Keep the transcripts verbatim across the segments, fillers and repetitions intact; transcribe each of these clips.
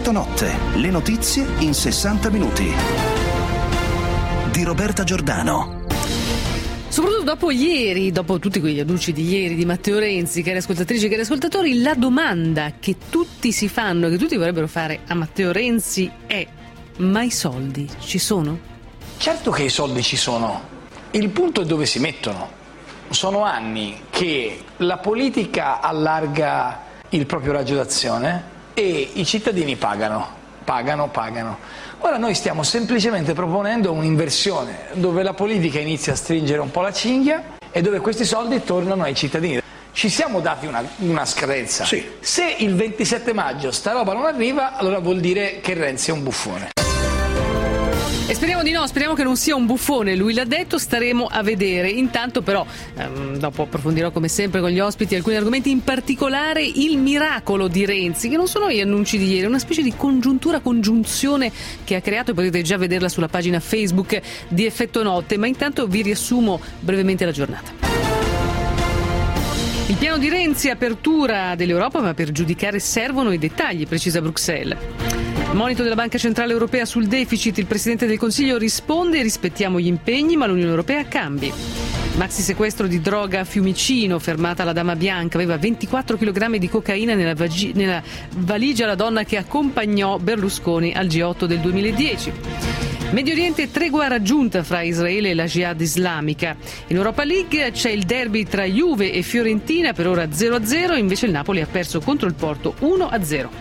Effetto Notte, le notizie in sessanta minuti. Di Roberta Giordano. Soprattutto dopo ieri, dopo tutti quegli annunci di ieri di Matteo Renzi, cari ascoltatrici e cari ascoltatori, la domanda che tutti si fanno, che tutti vorrebbero fare a Matteo Renzi è: ma i soldi ci sono? Certo che i soldi ci sono, il punto è dove si mettono. Sono anni che la politica allarga il proprio raggio d'azione e i cittadini pagano, pagano, pagano. Ora noi stiamo semplicemente proponendo un'inversione, dove la politica inizia a stringere un po' la cinghia e dove questi soldi tornano ai cittadini. Ci siamo dati una, una scadenza. Sì. Se il ventisette maggio sta roba non arriva, allora vuol dire che Renzi è un buffone. E speriamo di no, speriamo che non sia un buffone, lui l'ha detto, staremo a vedere. Intanto però, ehm, dopo approfondirò come sempre con gli ospiti alcuni argomenti, in particolare il miracolo di Renzi, che non sono gli annunci di ieri, è una specie di congiuntura, congiunzione che ha creato, e potete già vederla sulla pagina Facebook di Effetto Notte, ma intanto vi riassumo brevemente la giornata. Il piano di Renzi, apertura dell'Europa, ma per giudicare servono i dettagli, precisa Bruxelles. Monito della Banca Centrale Europea sul deficit, il Presidente del Consiglio risponde: rispettiamo gli impegni ma l'Unione Europea cambi. Maxi sequestro di droga a Fiumicino, fermata la Dama Bianca, aveva ventiquattro chilogrammi di cocaina nella, vagi- nella valigia la donna che accompagnò Berlusconi al G otto del duemiladieci. Medio Oriente, tregua raggiunta fra Israele e la Jihad islamica. In Europa League c'è il derby tra Juve e Fiorentina, per ora zero a zero, invece il Napoli ha perso contro il Porto uno a zero.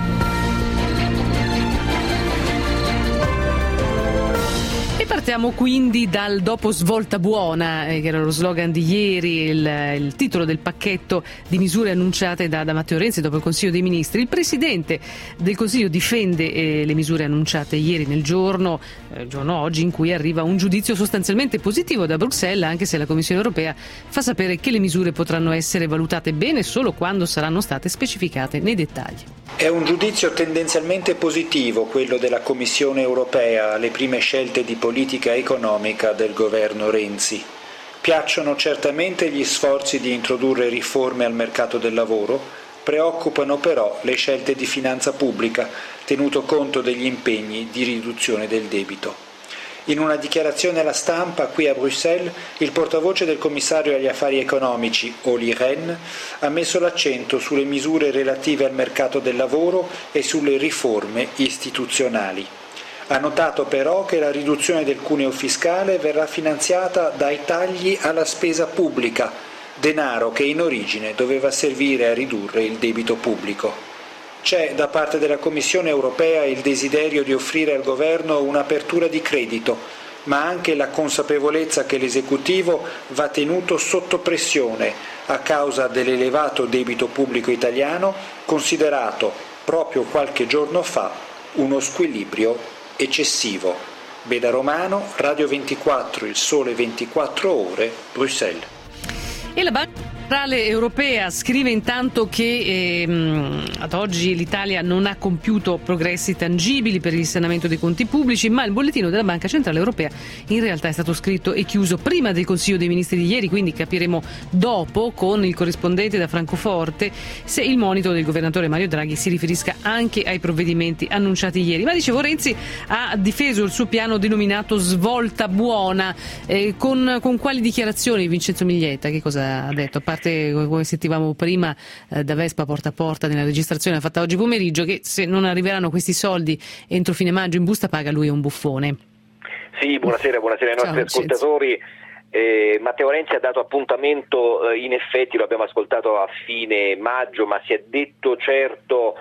Partiamo quindi dal dopo svolta buona, eh, che era lo slogan di ieri, il, il titolo del pacchetto di misure annunciate da, da Matteo Renzi dopo il Consiglio dei Ministri. Il Presidente del Consiglio difende eh, le misure annunciate ieri nel giorno, eh, giorno oggi, in cui arriva un giudizio sostanzialmente positivo da Bruxelles, anche se la Commissione Europea fa sapere che le misure potranno essere valutate bene solo quando saranno state specificate nei dettagli. È un giudizio tendenzialmente positivo quello della Commissione Europea alle prime scelte di politica economica del governo Renzi. Piacciono certamente gli sforzi di introdurre riforme al mercato del lavoro, preoccupano però le scelte di finanza pubblica, tenuto conto degli impegni di riduzione del debito. In una dichiarazione alla stampa qui a Bruxelles, il portavoce del commissario agli affari economici, Olli Rehn, ha messo l'accento sulle misure relative al mercato del lavoro e sulle riforme istituzionali. Ha notato però che la riduzione del cuneo fiscale verrà finanziata dai tagli alla spesa pubblica, denaro che in origine doveva servire a ridurre il debito pubblico. C'è da parte della Commissione Europea il desiderio di offrire al governo un'apertura di credito, ma anche la consapevolezza che l'esecutivo va tenuto sotto pressione a causa dell'elevato debito pubblico italiano, considerato proprio qualche giorno fa uno squilibrio eccessivo. Beda Romano, Radio ventiquattro, Il Sole ventiquattro Ore, Bruxelles. E la Banca Centrale Europea scrive intanto che ehm, ad oggi l'Italia non ha compiuto progressi tangibili per il risanamento dei conti pubblici, ma il bollettino della Banca Centrale Europea in realtà è stato scritto e chiuso prima del Consiglio dei Ministri di ieri, quindi capiremo dopo con il corrispondente da Francoforte se il monito del governatore Mario Draghi si riferisca anche ai provvedimenti annunciati ieri. Ma dicevo, Renzi ha difeso il suo piano denominato svolta buona, eh, con, con quali dichiarazioni? Vincenzo Miglietta, che cosa ha detto? A parte, come sentivamo prima eh, da Vespa porta a porta nella registrazione fatta oggi pomeriggio, che se non arriveranno questi soldi entro fine maggio in busta paga, lui è un buffone. Sì, buonasera, buonasera ai nostri Ciao, ascoltatori. Eh, Matteo Renzi ha dato appuntamento, eh, in effetti lo abbiamo ascoltato a fine maggio, ma si è detto certo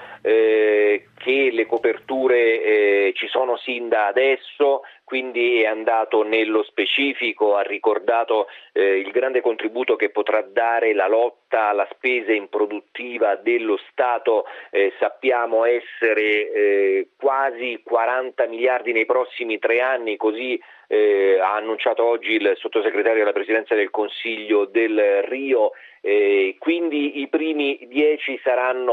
eh, che le coperture eh, ci sono sin da adesso, quindi è andato nello specifico, ha ricordato eh, il grande contributo che potrà dare la lotta alla spesa improduttiva dello Stato, eh, sappiamo essere eh, quasi quaranta miliardi nei prossimi tre anni, così eh, ha annunciato oggi il sottosegretario alla Presidenza del Consiglio del Rio. Eh, quindi i primi dieci saranno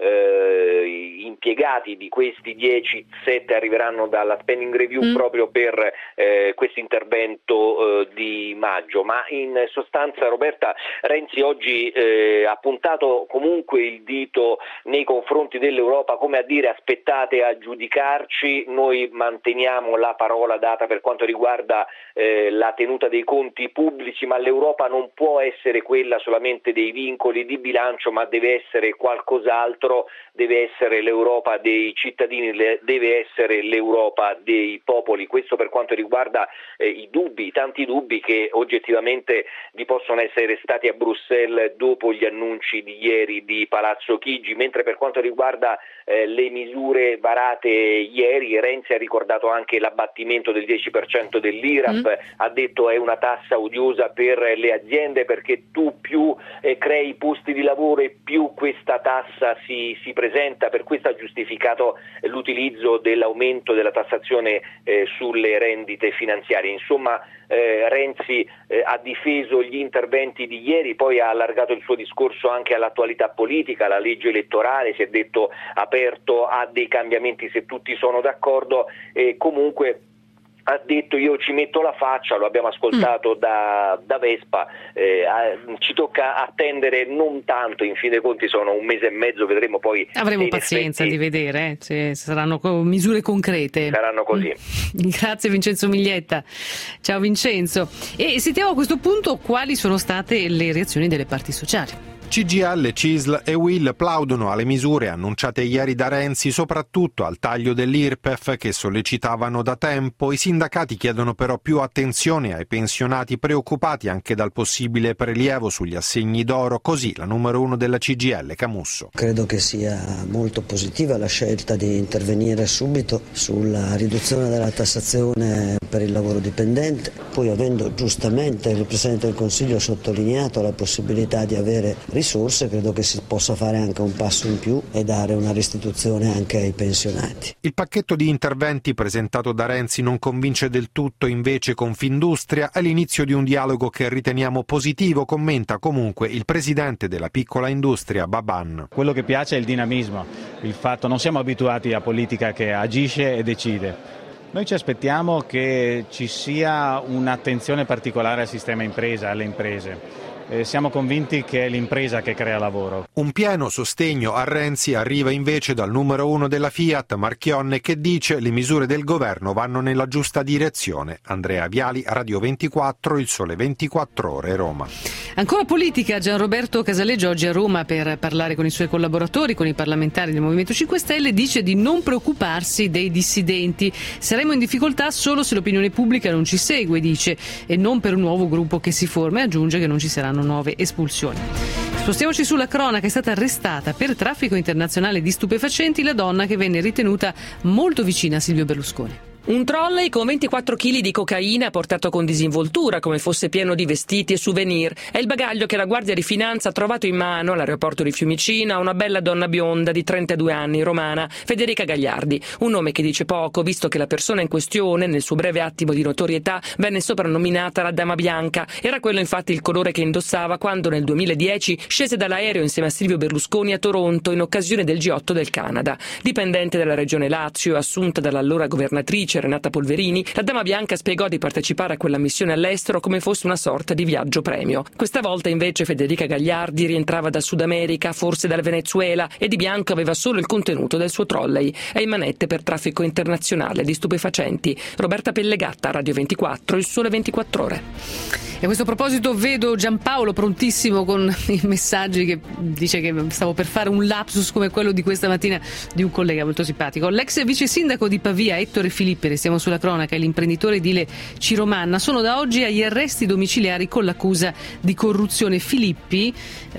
eh, impiegati di questi dieci, sette arriveranno dalla spending review mm. proprio per eh, questo intervento eh, di maggio. Ma in sostanza, Roberta, Renzi oggi eh, ha puntato comunque il dito nei confronti dell'Europa, come a dire: aspettate a giudicarci, noi manteniamo la parola data per quanto riguarda eh, la tenuta dei conti pubblici, ma l'Europa non può essere quella solamente dei vincoli di bilancio, ma deve essere qualcos'altro, deve essere l'Europa dei cittadini, deve essere l'Europa dei popoli. Questo per quanto riguarda eh, i dubbi, i tanti dubbi che oggettivamente vi possono essere stati a Bruxelles dopo gli annunci di ieri di Palazzo Chigi. Mentre per quanto riguarda eh, le misure varate ieri, Renzi ha ricordato anche l'abbattimento del dieci per cento dell'I R A P, mm. ha detto è una tassa odiosa per le aziende perché tu più eh, crei posti di lavoro e più questa tassa si, si presenta, per questo ha giustificato l'utilizzo dell'aumento della tassazione eh, sulle rendite finanziarie. Insomma, eh, Renzi eh, ha difeso gli interventi di ieri, poi ha allargato il suo discorso anche all'attualità politica, alla legge elettorale, si è detto aperto a dei cambiamenti se tutti sono d'accordo, e comunque ha detto io ci metto la faccia, lo abbiamo ascoltato mm. da, da Vespa, eh, ci tocca attendere non tanto, in fin dei conti sono un mese e mezzo, vedremo poi. Avremo pazienza di vedere, eh, se saranno misure concrete. Saranno così. Mm. Grazie Vincenzo Miglietta. Ciao Vincenzo. E sentiamo a questo punto quali sono state le reazioni delle parti sociali. C G I L, C I S L e U I L plaudono alle misure annunciate ieri da Renzi, soprattutto al taglio dell'I R P E F che sollecitavano da tempo. I sindacati chiedono però più attenzione ai pensionati, preoccupati anche dal possibile prelievo sugli assegni d'oro, così la numero uno della C G I L, Camusso. Credo che sia molto positiva la scelta di intervenire subito sulla riduzione della tassazione per il lavoro dipendente, poi avendo giustamente il Presidente del Consiglio sottolineato la possibilità di avere risorse, credo che si possa fare anche un passo in più e dare una restituzione anche ai pensionati. Il pacchetto di interventi presentato da Renzi non convince del tutto invece Confindustria, all'inizio di un dialogo che riteniamo positivo, commenta comunque il presidente della piccola industria Baban. Quello che piace è il dinamismo, il fatto non siamo abituati a politica che agisce e decide. Noi ci aspettiamo che ci sia un'attenzione particolare al sistema impresa, alle imprese. Eh, siamo convinti che è l'impresa che crea lavoro. Un pieno sostegno a Renzi arriva invece dal numero uno della Fiat, Marchionne, che dice le misure del governo vanno nella giusta direzione. Andrea Viali, Radio ventiquattro, Il Sole ventiquattro Ore, Roma. Ancora politica, Gianroberto Casaleggio oggi a Roma per parlare con i suoi collaboratori, con i parlamentari del Movimento cinque Stelle, dice di non preoccuparsi dei dissidenti. Saremo in difficoltà solo se l'opinione pubblica non ci segue, dice, e non per un nuovo gruppo che si forma, e aggiunge che non ci saranno nuove espulsioni. Spostiamoci sulla cronaca. È stata arrestata per traffico internazionale di stupefacenti la donna che venne ritenuta molto vicina a Silvio Berlusconi. Un trolley con ventiquattro chili di cocaina portato con disinvoltura, come fosse pieno di vestiti e souvenir. È il bagaglio che la Guardia di Finanza ha trovato in mano all'aeroporto di Fiumicino a una bella donna bionda di trentadue anni, romana, Federica Gagliardi. Un nome che dice poco, visto che la persona in questione, nel suo breve attimo di notorietà, venne soprannominata la Dama Bianca. Era quello infatti il colore che indossava quando nel duemiladieci scese dall'aereo insieme a Silvio Berlusconi a Toronto in occasione del G otto del Canada. Dipendente dalla regione Lazio, assunta dall'allora governatrice Renata Polverini, la Dama Bianca spiegò di partecipare a quella missione all'estero come fosse una sorta di viaggio premio. Questa volta invece Federica Gagliardi rientrava dal Sud America, forse dal Venezuela, e di bianco aveva solo il contenuto del suo trolley e in manette per traffico internazionale di stupefacenti. Roberta Pellegatta, Radio ventiquattro, Il Sole ventiquattro Ore. E a questo proposito vedo Giampaolo prontissimo con i messaggi, che dice che stavo per fare un lapsus come quello di questa mattina di un collega molto simpatico. L'ex vice sindaco di Pavia, Ettore Filippi, restiamo sulla cronaca, e l'imprenditore edile Ciro Manna sono da oggi agli arresti domiciliari con l'accusa di corruzione. Filippi,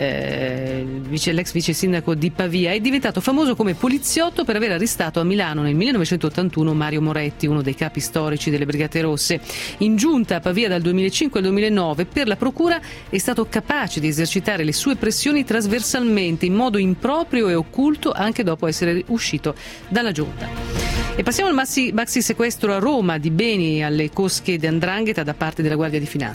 eh, vice, l'ex vice sindaco di Pavia, è diventato famoso come poliziotto per aver arrestato a Milano nel millenovecentottantuno Mario Moretti, uno dei capi storici delle Brigate Rosse. In giunta a Pavia dal duemilacinque al duemilanove, per la procura è stato capace di esercitare le sue pressioni trasversalmente, in modo improprio e occulto, anche dopo essere uscito dalla giunta. E passiamo al maxi, maxi sequestro a Roma di beni alle cosche di 'Ndrangheta da parte della Guardia di Finanza.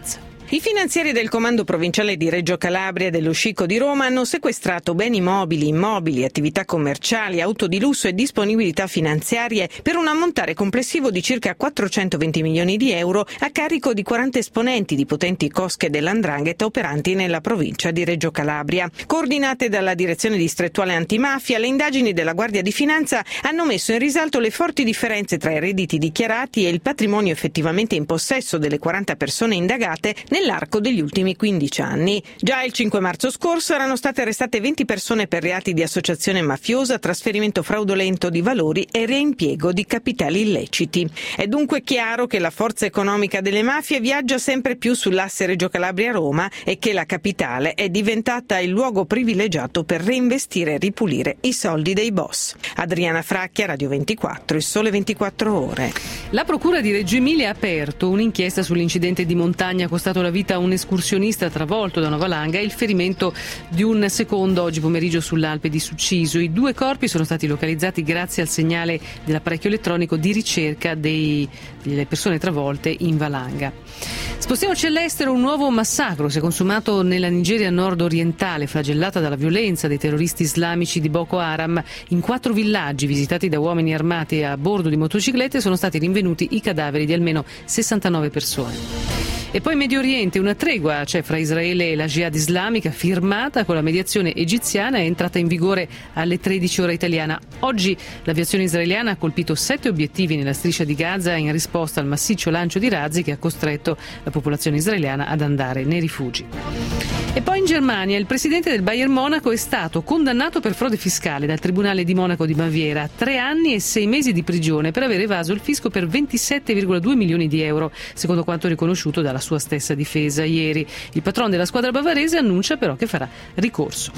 I finanzieri del Comando Provinciale di Reggio Calabria e dello Scicco di Roma hanno sequestrato beni mobili, immobili, attività commerciali, auto di lusso e disponibilità finanziarie per un ammontare complessivo di circa quattrocentoventi milioni di euro a carico di quaranta esponenti di potenti cosche dell''ndrangheta operanti nella provincia di Reggio Calabria. Coordinate dalla Direzione Distrettuale Antimafia, le indagini della Guardia di Finanza hanno messo in risalto le forti differenze tra i redditi dichiarati e il patrimonio effettivamente in possesso delle quaranta persone indagate nell'arco degli ultimi quindici anni. Già il cinque marzo scorso erano state arrestate venti persone per reati di associazione mafiosa, trasferimento fraudolento di valori e reimpiego di capitali illeciti. È dunque chiaro che la forza economica delle mafie viaggia sempre più sull'asse Reggio Calabria-Roma e che la capitale è diventata il luogo privilegiato per reinvestire e ripulire i soldi dei boss. Adriana Fracchia, Radio ventiquattro, Il Sole ventiquattro Ore. La Procura di Reggio Emilia ha aperto un'inchiesta sull'incidente di montagna costato la vita a un escursionista travolto da una valanga e il ferimento di un secondo oggi pomeriggio sull'Alpe di Succiso. I due corpi sono stati localizzati grazie al segnale dell'apparecchio elettronico di ricerca dei, delle persone travolte in valanga. Spostiamoci all'estero. Un nuovo massacro si è consumato nella Nigeria nord-orientale, flagellata dalla violenza dei terroristi islamici di Boko Haram. In quattro villaggi visitati da uomini armati a bordo di motociclette sono stati rinvenuti i cadaveri di almeno sessantanove persone. E poi Medio Oriente, una tregua c'è fra Israele e la Jihad islamica firmata con la mediazione egiziana, è entrata in vigore alle tredici ora italiana. Oggi l'aviazione israeliana ha colpito sette obiettivi nella striscia di Gaza in risposta al massiccio lancio di razzi che ha costretto la popolazione israeliana ad andare nei rifugi. E poi in Germania il presidente del Bayern Monaco è stato condannato per frode fiscale dal Tribunale di Monaco di Baviera a tre anni e sei mesi di prigione per aver evaso il fisco per ventisette virgola due milioni di euro, secondo quanto riconosciuto dalla sua stessa difesa ieri. Il patron della squadra bavarese annuncia però che farà ricorso.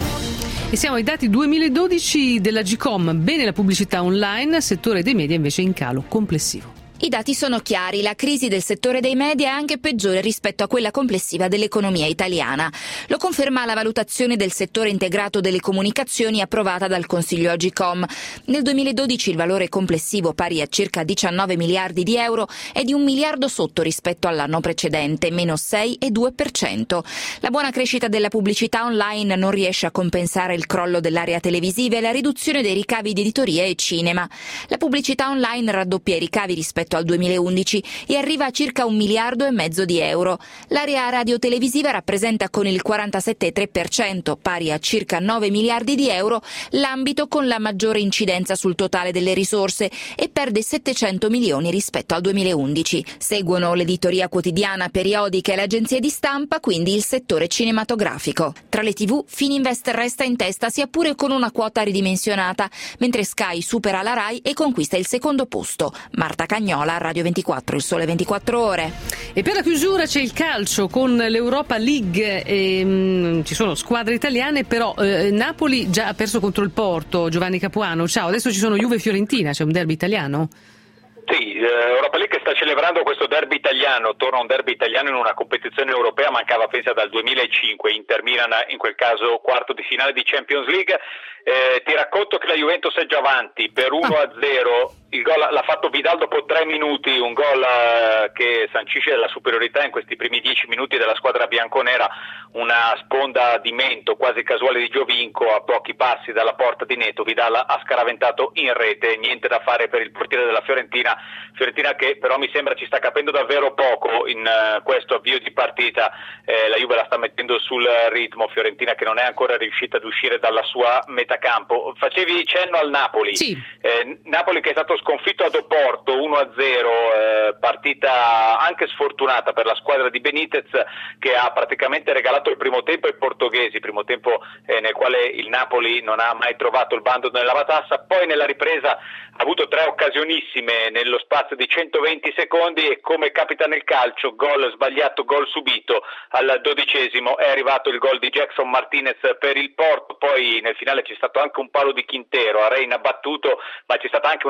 E siamo ai dati duemiladodici della Gcom, bene la pubblicità online, settore dei media invece in calo complessivo. I dati sono chiari, la crisi del settore dei media è anche peggiore rispetto a quella complessiva dell'economia italiana. Lo conferma la valutazione del settore integrato delle comunicazioni approvata dal Consiglio Agcom. Nel duemiladodici il valore complessivo, pari a circa diciannove miliardi di euro, è di un miliardo sotto rispetto all'anno precedente, meno sei virgola due per cento. La buona crescita della pubblicità online non riesce a compensare il crollo dell'area televisiva e la riduzione dei ricavi di editoria e cinema. La pubblicità online raddoppia i ricavi rispetto al duemilaundici e arriva a circa un miliardo e mezzo di euro. L'area radiotelevisiva rappresenta con il quarantasette virgola tre per cento, pari a circa nove miliardi di euro, l'ambito con la maggiore incidenza sul totale delle risorse e perde settecento milioni rispetto al duemilaundici. Seguono l'editoria quotidiana, periodica e le agenzie di stampa, quindi il settore cinematografico. Tra le tivù, Fininvest resta in testa sia pure con una quota ridimensionata, mentre Sky supera la Rai e conquista il secondo posto. Marta Cagnola, Radio ventiquattro, Il Sole ventiquattro Ore. E per la chiusura c'è il calcio con l'Europa League. E, mh, ci sono squadre italiane, però eh, Napoli già ha perso contro il Porto. Giovanni Capuano, ciao. Adesso ci sono Juve e Fiorentina, c'è un derby italiano? Sì, Europa League sta celebrando questo derby italiano, torna un derby italiano in una competizione europea, mancava pensa dal duemilacinque, Inter Milan in quel caso quarto di finale di Champions League. Eh, ti racconto che la Juventus è già avanti per uno a zero, il gol l'ha fatto Vidal dopo tre minuti, un gol eh, che sancisce la superiorità in questi primi dieci minuti della squadra bianconera, una sponda di mento quasi casuale di Giovinco a pochi passi dalla porta di Neto. Vidal ha scaraventato in rete, niente da fare per il portiere della Fiorentina, Fiorentina che però mi sembra ci sta capendo davvero poco in uh, questo avvio di partita. Eh, la Juve la sta mettendo sul ritmo, Fiorentina che non è ancora riuscita ad uscire dalla sua metacampo. Facevi cenno al Napoli, sì. eh, Napoli che è stato sconfitto ad Oporto uno a zero, eh, partita anche sfortunata per la squadra di Benitez che ha praticamente regalato il primo tempo ai portoghesi, primo tempo eh, nel quale il Napoli non ha mai trovato il bando nella matassa, poi nella ripresa ha avuto tre occasionissime nello spazio di centoventi secondi e come capita nel calcio, gol sbagliato, gol subito. Al dodicesimo è arrivato il gol di Jackson Martinez per il Porto, poi nel finale c'è stato anche un palo di Quintero, a Reina battuto, ma c'è stata anche un'altra grandissima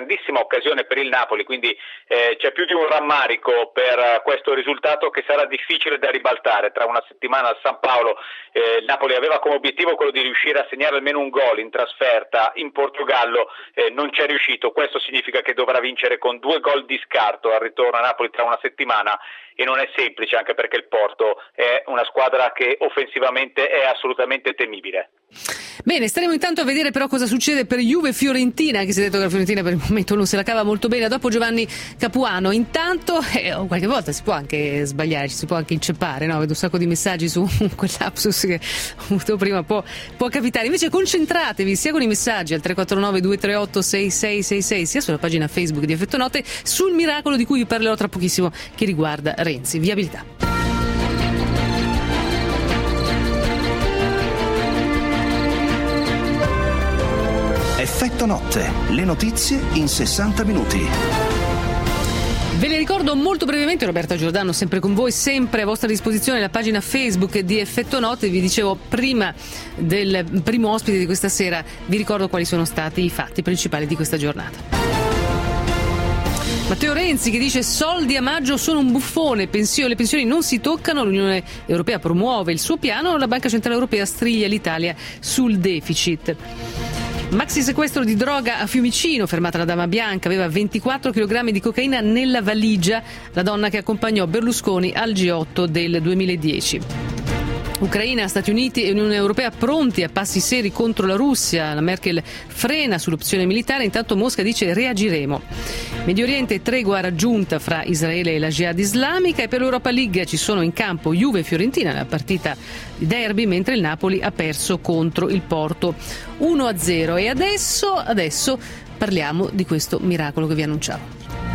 grandissima occasione per il Napoli, quindi eh, c'è più di un rammarico per uh, questo risultato che sarà difficile da ribaltare. Tra una settimana a San Paolo eh, il Napoli aveva come obiettivo quello di riuscire a segnare almeno un gol in trasferta in Portogallo, eh, non c'è riuscito. Questo significa che dovrà vincere con due gol di scarto al ritorno a Napoli tra una settimana, e non è semplice, anche perché il Porto è una squadra che offensivamente è assolutamente temibile. Bene, staremo intanto a vedere però cosa succede per Juve Fiorentina, che si è detto che la Fiorentina per il momento non se la cava molto bene dopo Giovanni Capuano. Intanto eh, qualche volta si può anche sbagliare, ci si può anche inceppare, no? Vedo un sacco di messaggi su quell'apsus che ho avuto prima, può, può capitare. Invece concentratevi sia con i messaggi al tre quattro nove due tre otto sei sei sei sei, sia sulla pagina Facebook di Effetto Notte, sul miracolo di cui vi parlerò tra pochissimo, che riguarda Renzi. Viabilità. Effetto Notte, le notizie in sessanta minuti. Ve le ricordo molto brevemente, Roberta Giordano sempre con voi, sempre a vostra disposizione la pagina Facebook di Effetto Notte. Vi dicevo prima del primo ospite di questa sera, vi ricordo quali sono stati i fatti principali di questa giornata. Matteo Renzi che dice soldi a maggio sono un buffone, pensioni, le pensioni non si toccano, l'Unione Europea promuove il suo piano, la Banca Centrale Europea striglia l'Italia sul deficit. Maxi sequestro di droga a Fiumicino, fermata la dama bianca, aveva ventiquattro chilogrammi di cocaina nella valigia, la donna che accompagnò Berlusconi al G otto del duemiladieci. Ucraina, Stati Uniti e Unione Europea pronti a passi seri contro la Russia. La Merkel frena sull'opzione militare, intanto Mosca dice reagiremo. Medio Oriente, tregua raggiunta fra Israele e la Jihad islamica, e per l'Europa League ci sono in campo Juve e Fiorentina nella partita di derby, mentre il Napoli ha perso contro il Porto uno a zero. E adesso, adesso parliamo di questo miracolo che vi annunciavo.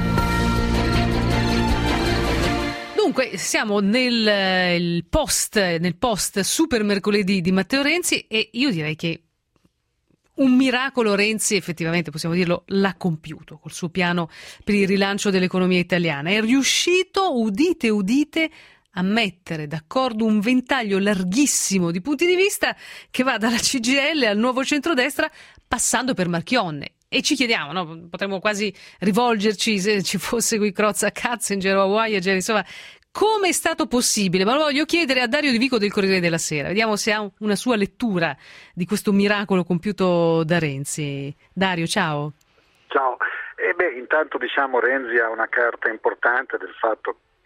Dunque, siamo nel il post, nel post super mercoledì di Matteo Renzi, e io direi che un miracolo Renzi effettivamente, possiamo dirlo, l'ha compiuto col suo piano per il rilancio dell'economia italiana. È riuscito, udite udite, a mettere d'accordo un ventaglio larghissimo di punti di vista che va dalla C G I L al nuovo centrodestra, passando per Marchionne. E ci chiediamo, no? Potremmo quasi rivolgerci, se ci fosse qui Crozza, Katzinger, Voyager, insomma, come è stato possibile? Ma lo voglio chiedere a Dario Di Vico del Corriere della Sera. Vediamo se ha una sua lettura di questo miracolo compiuto da Renzi. Dario, ciao. Ciao. E beh, intanto diciamo Renzi ha una carta importante del fatto che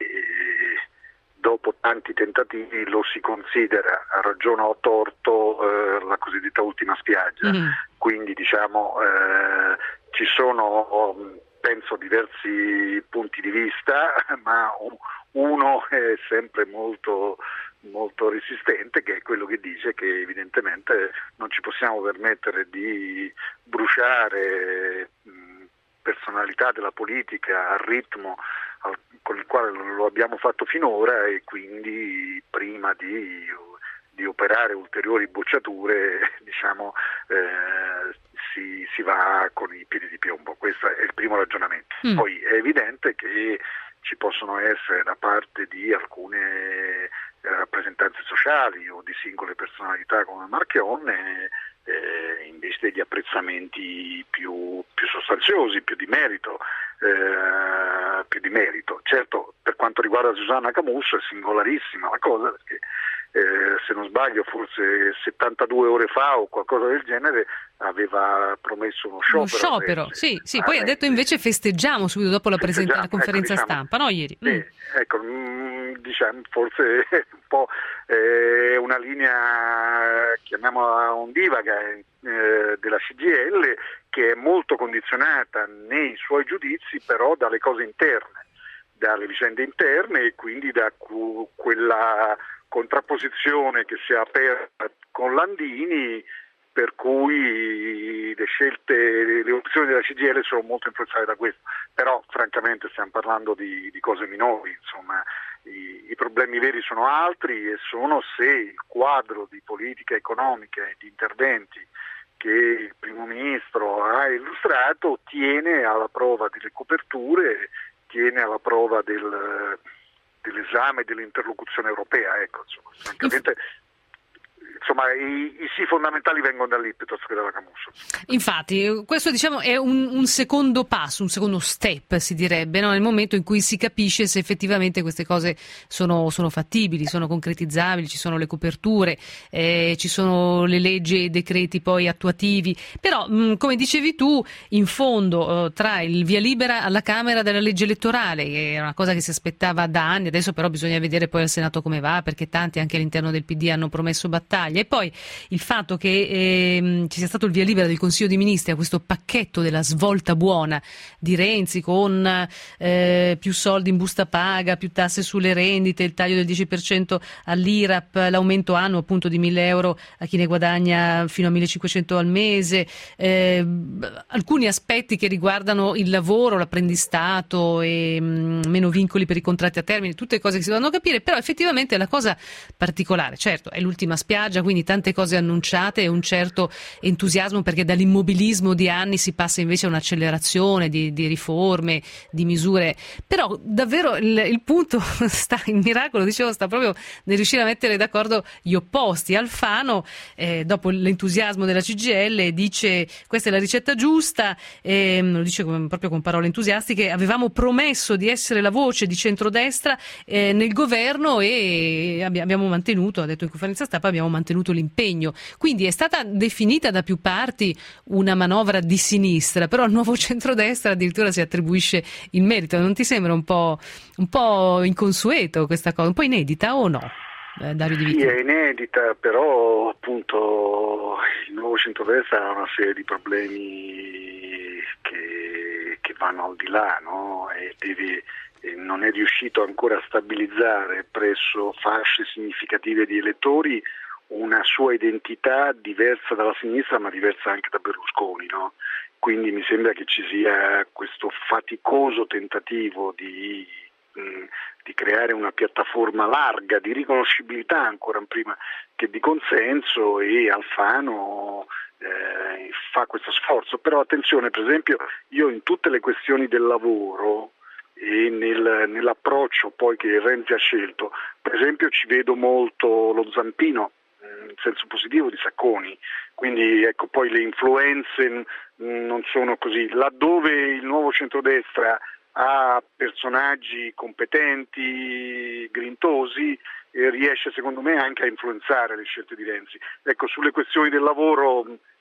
dopo tanti tentativi lo si considera, a ragione o a torto, eh, la cosiddetta ultima spiaggia. Mm. Quindi diciamo eh, ci sono, penso, diversi punti di vista, ma uno è sempre molto, molto resistente, che è quello che dice che evidentemente non ci possiamo permettere di bruciare mh, personalità della polica al ritmo al, con il quale lo abbiamo fatto finora, e quindi prima di, di operare ulteriori bocciature diciamo eh, si, si va con i piedi di piombo. Questo è il primo ragionamento. Mm. Poi è evidente che ci possono essere da parte di alcune eh, rappresentanze sociali o di singole personalità come Marchionne eh, invece degli apprezzamenti più, più sostanziosi, più di merito, eh, più di merito. Certo, per quanto riguarda Susanna Camusso è singolarissima la cosa, perché eh, se non sbaglio forse settantadue ore fa o qualcosa del genere aveva promesso uno sciopero. Uno sciopero, sì, sì. Poi ha detto invece festeggiamo subito dopo la, presenta- la conferenza ecco, diciamo, stampa, no? Ieri. Sì, mm. Ecco, mh, diciamo, forse un po' eh, una linea, chiamiamola ondivaga, eh, della C G I L, che è molto condizionata nei suoi giudizi però dalle cose interne, dalle vicende interne, e quindi da cu- quella contrapposizione che si è aperta con Landini, per cui le scelte, le opzioni della C G I L sono molto influenzate da questo. Però francamente stiamo parlando di, di cose minori, insomma i, i problemi veri sono altri, e sono se il quadro di politica economica e di interventi che il primo ministro ha illustrato tiene alla prova delle coperture, tiene alla prova del, dell'esame dell'interlocuzione europea. Ecco, insomma, francamente insomma i, i sì fondamentali vengono da lì piuttosto che dalla Camusso. Infatti questo diciamo è un, un secondo passo, un secondo step si direbbe, no? Nel momento in cui si capisce se effettivamente queste cose sono, sono fattibili, sono concretizzabili, ci sono le coperture, eh, ci sono le leggi e i decreti poi attuativi, però mh, come dicevi tu, in fondo eh, tra il via libera alla Camera della legge elettorale, che era una cosa che si aspettava da anni, adesso però bisogna vedere poi al Senato come va, perché tanti anche all'interno del P D hanno promesso battaglia, e poi il fatto che eh, ci sia stato il via libera del Consiglio dei Ministri a questo pacchetto della svolta buona di Renzi con eh, più soldi in busta paga, più tasse sulle rendite, il taglio del dieci per cento all'I R A P, l'aumento annuo appunto di mille euro a chi ne guadagna fino a millecinquecento al mese, eh, alcuni aspetti che riguardano il lavoro, l'apprendistato e mh, meno vincoli per i contratti a termine, tutte cose che si devono capire, però effettivamente la cosa particolare, certo, è l'ultima spiaggia, quindi tante cose annunciate e un certo entusiasmo perché dall'immobilismo di anni si passa invece a un'accelerazione di, di riforme, di misure, però davvero il, il punto sta, il miracolo dicevo sta proprio nel riuscire a mettere d'accordo gli opposti. Alfano eh, dopo l'entusiasmo della C G I L dice questa è la ricetta giusta, eh, lo dice come, proprio con parole entusiastiche, avevamo promesso di essere la voce di centrodestra eh, nel governo e abbiamo mantenuto, ha detto in conferenza stampa, abbiamo mantenuto l'impegno, quindi è stata definita da più parti una manovra di sinistra, però il nuovo centrodestra addirittura si attribuisce il merito. Non ti sembra un po', un po' inconsueto questa cosa, un po' inedita o no? Eh, Dario Di Vito. Sì, è inedita, però appunto il nuovo centrodestra ha una serie di problemi che, che vanno al di là, no? E deve, e non è riuscito ancora a stabilizzare presso fasce significative di elettori una sua identità diversa dalla sinistra, ma diversa anche da Berlusconi, no? Quindi mi sembra che ci sia questo faticoso tentativo di, mh, di creare una piattaforma larga di riconoscibilità ancora prima che di consenso, e Alfano eh, fa questo sforzo. Però attenzione, per esempio io in tutte le questioni del lavoro e nel, nell'approccio poi che Renzi ha scelto, per esempio ci vedo molto lo zampino in senso positivo di Sacconi, quindi ecco, poi le influenze non sono così, laddove il nuovo centrodestra ha personaggi competenti, grintosi, e riesce secondo me anche a influenzare le scelte di Renzi. Ecco, sulle questioni del lavoro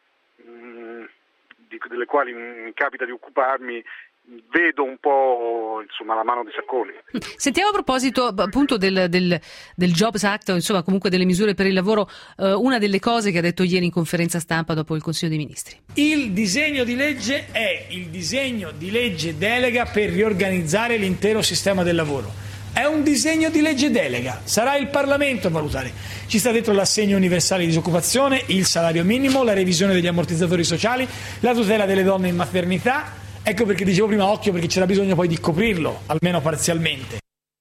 mh, di, delle quali mi capita di occuparmi, vedo un po' insomma la mano di Sacconi. Sentiamo a proposito appunto del, del, del Jobs Act, insomma comunque delle misure per il lavoro, eh, una delle cose che ha detto ieri in conferenza stampa dopo il Consiglio dei Ministri. Il disegno di legge è il disegno di legge delega per riorganizzare l'intero sistema del lavoro. È un disegno di legge delega, sarà il Parlamento a valutare. Ci sta dentro l'assegno universale di disoccupazione, il salario minimo, la revisione degli ammortizzatori sociali, la tutela delle donne in maternità. Ecco perché dicevo prima occhio, perché c'era bisogno poi di coprirlo, almeno parzialmente.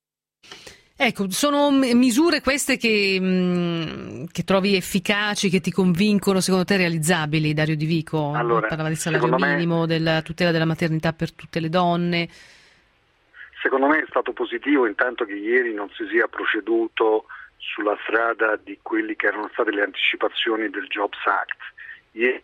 Ecco, sono misure queste che, mh, che trovi efficaci, che ti convincono, secondo te realizzabili, Dario Di Vico? Allora, parlava del salario minimo, me... della tutela della maternità per tutte le donne. Secondo me è stato positivo intanto che ieri non si sia proceduto sulla strada di quelli che erano state le anticipazioni del Jobs Act. Ieri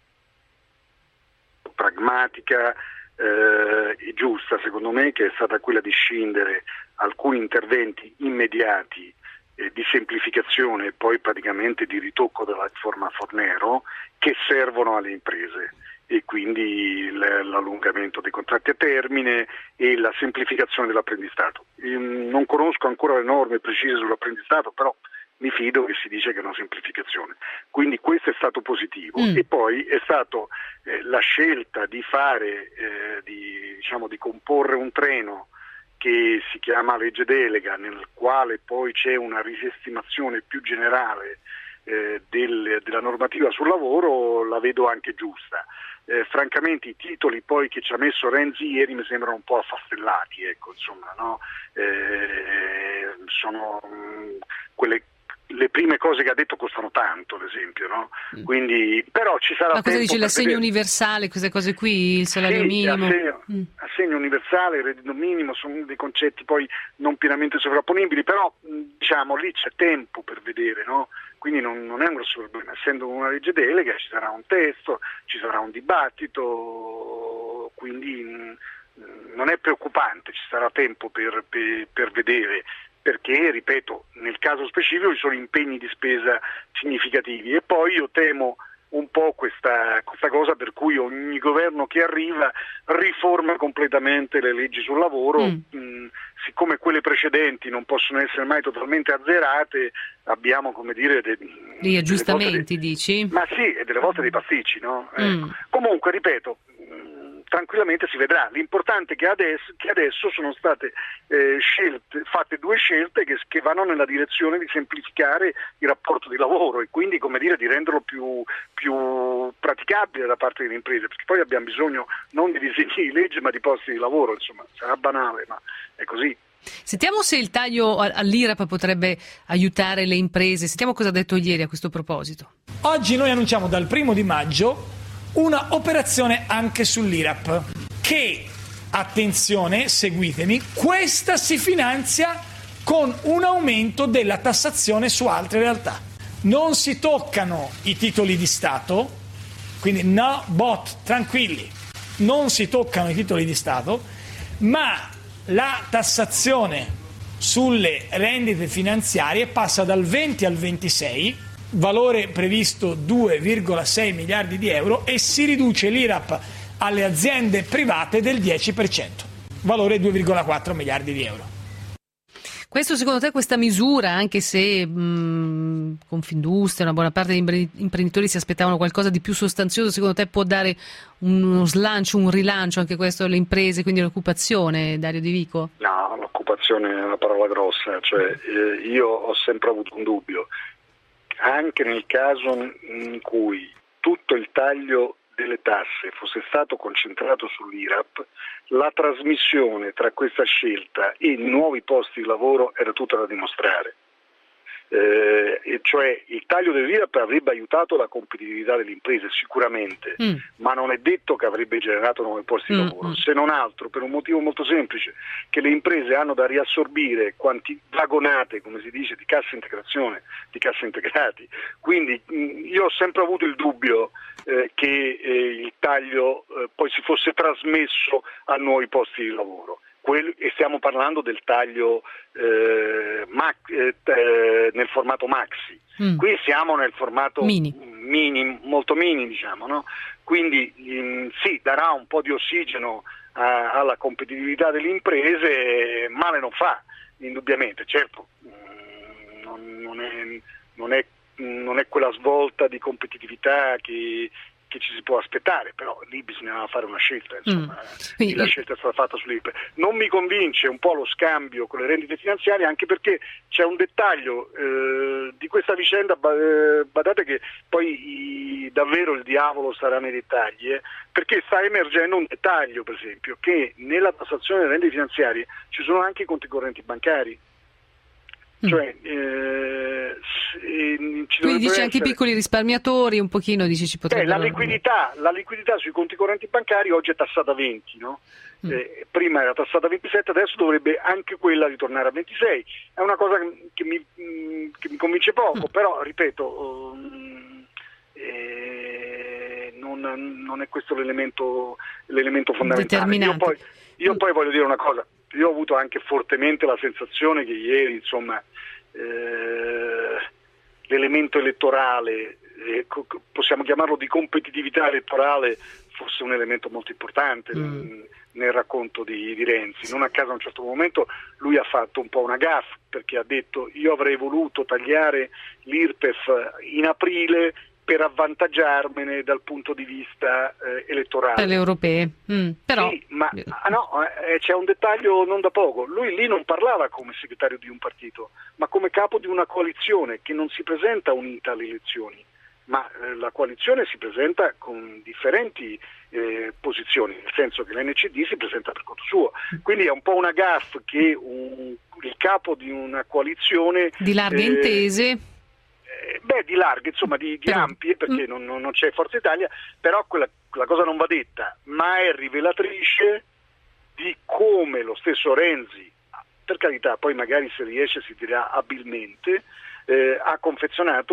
pragmatica eh, e giusta secondo me, che è stata quella di scindere alcuni interventi immediati eh, di semplificazione e poi praticamente di ritocco della riforma Fornero, che servono alle imprese, e quindi l'allungamento dei contratti a termine e la semplificazione dell'apprendistato. Io non conosco ancora le norme precise sull'apprendistato, però mi fido che si dice che è una semplificazione, quindi questo è stato positivo. Mm. E poi è stato eh, la scelta di fare, eh, di, diciamo, di comporre un treno che si chiama legge delega, nel quale poi c'è una risestimazione più generale eh, del, della normativa sul lavoro, la vedo anche giusta. Eh, francamente i titoli poi che ci ha messo Renzi ieri mi sembrano un po' affastellati, ecco, insomma, no? Eh, sono mh, quelle le prime cose che ha detto costano tanto, ad esempio, no? Quindi, però ci sarà Ma cosa tempo dice l'assegno universale, queste cose qui, il salario sì, minimo? Assegno, mm. assegno universale, il reddito minimo sono dei concetti poi non pienamente sovrapponibili, però diciamo lì c'è tempo per vedere, no? quindi non, non è un grosso problema. Essendo una legge delega ci sarà un testo, ci sarà un dibattito, quindi mh, non è preoccupante, ci sarà tempo per, per, per vedere, perché, ripeto, nel caso specifico ci sono impegni di spesa significativi e poi io temo un po' questa, questa cosa per cui ogni governo che arriva riforma completamente le leggi sul lavoro, mm. mh, siccome quelle precedenti non possono essere mai totalmente azzerate, abbiamo, come dire, de, gli aggiustamenti, dei, dici? Ma sì, e delle volte dei pasticci, no? Mm. Eh, comunque, ripeto, tranquillamente si vedrà. L'importante è che adesso, che adesso sono state eh, scelte, fatte due scelte che, che vanno nella direzione di semplificare il rapporto di lavoro e quindi, come dire, di renderlo più, più praticabile da parte delle imprese, perché poi abbiamo bisogno non di disegni di legge ma di posti di lavoro, insomma, sarà banale ma è così. Sentiamo se il taglio all'I R A P potrebbe aiutare le imprese, sentiamo cosa ha detto ieri a questo proposito. Oggi noi annunciamo dal primo di maggio una operazione anche sull'I R A P che, attenzione, seguitemi, questa si finanzia con un aumento della tassazione su altre realtà. Non si toccano i titoli di Stato, quindi no bot, tranquilli, non si toccano i titoli di Stato, ma la tassazione sulle rendite finanziarie passa dal venti al ventisei, valore previsto due virgola sei miliardi di euro, e si riduce l'I R A P alle aziende private del dieci per cento, valore due virgola quattro miliardi di euro. Questo, secondo te, questa misura, anche se mh, Confindustria, una buona parte degli imprenditori si aspettavano qualcosa di più sostanzioso, secondo te può dare uno slancio, un rilancio anche questo alle imprese, quindi l'occupazione, Dario Di Vico? No, l'occupazione è una parola grossa, cioè eh, io ho sempre avuto un dubbio. Anche nel caso in cui tutto il taglio delle tasse fosse stato concentrato sull'I R A P, la trasmissione tra questa scelta e nuovi posti di lavoro era tutta da dimostrare. Eh, e cioè il taglio dell'I R A P avrebbe aiutato la competitività delle imprese sicuramente, mm. ma non è detto che avrebbe generato nuovi posti di mm. lavoro, se non altro per un motivo molto semplice, che le imprese hanno da riassorbire quanti vagonate, come si dice, di cassa integrazione, di cassa integrati. Quindi mh, io ho sempre avuto il dubbio eh, che eh, il taglio eh, poi si fosse trasmesso a nuovi posti di lavoro. Quello, e stiamo parlando del taglio eh, mac, eh, nel formato maxi, mm. qui siamo nel formato mini, mini molto mini, diciamo, no? Quindi mh, sì, darà un po' di ossigeno a, alla competitività delle imprese, male non fa, indubbiamente. Certo, mh, non, non, è, non, è, non è quella svolta di competitività che che ci si può aspettare, però lì bisognava fare una scelta, insomma, mm. Quindi, la scelta è stata fatta sull'I R P. Non mi convince un po' lo scambio con le rendite finanziarie, anche perché c'è un dettaglio eh, di questa vicenda, eh, badate che poi i, davvero il diavolo sarà nei dettagli, eh, perché sta emergendo un dettaglio, per esempio, che nella tassazione delle rendite finanziarie ci sono anche i conti correnti bancari. Cioè, eh, ci quindi dice essere... anche i piccoli risparmiatori, un pochino dice ci potrebbe. Eh, la liquidità, la liquidità sui conti correnti bancari oggi è tassata a venti, no? Mm. Eh, prima era tassata a ventisette, adesso dovrebbe anche quella ritornare a ventisei. È una cosa che mi, che mi convince poco, mm. però ripeto, eh, non, non è questo l'elemento, l'elemento fondamentale. Io poi, io poi voglio dire una cosa. Io ho avuto anche fortemente la sensazione che ieri, insomma, eh, l'elemento elettorale, eh, co- possiamo chiamarlo di competitività elettorale, fosse un elemento molto importante mm. nel, nel racconto di, di Renzi. Non a caso a un certo momento lui ha fatto un po' una gaffe, perché ha detto: io avrei voluto tagliare l'I R P E F in aprile per avvantaggiarmene dal punto di vista eh, elettorale. Per le europee. Mm, però... Sì, ma ah no, eh, c'è un dettaglio non da poco. Lui lì non parlava come segretario di un partito, ma come capo di una coalizione che non si presenta unita alle elezioni, ma eh, la coalizione si presenta con differenti eh, posizioni, nel senso che l'N C D si presenta per conto suo. Quindi è un po' una gaffe che un, il capo di una coalizione... Di larghe eh, intese... Beh, di larghe, insomma, di, di ampie, perché non, non c'è Forza Italia, però quella, quella cosa non va detta, ma è rivelatrice di come lo stesso Renzi, per carità, poi magari se riesce si dirà abilmente, eh, ha confezionato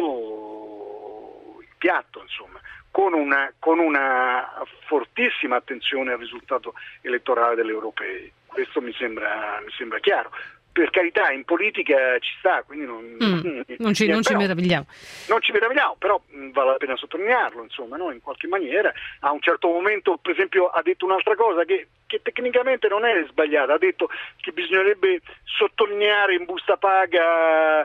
il piatto, insomma, con una, con una fortissima attenzione al risultato elettorale delle europee. Questo mi sembra, mi sembra chiaro. Per carità, in politica ci sta, quindi non, mm, non, ci, non però, ci meravigliamo. Non ci meravigliamo, però mh, vale la pena sottolinearlo, insomma, no? In qualche maniera. A un certo momento, per esempio, ha detto un'altra cosa che, che tecnicamente non è sbagliata, ha detto che bisognerebbe sottolineare in busta paga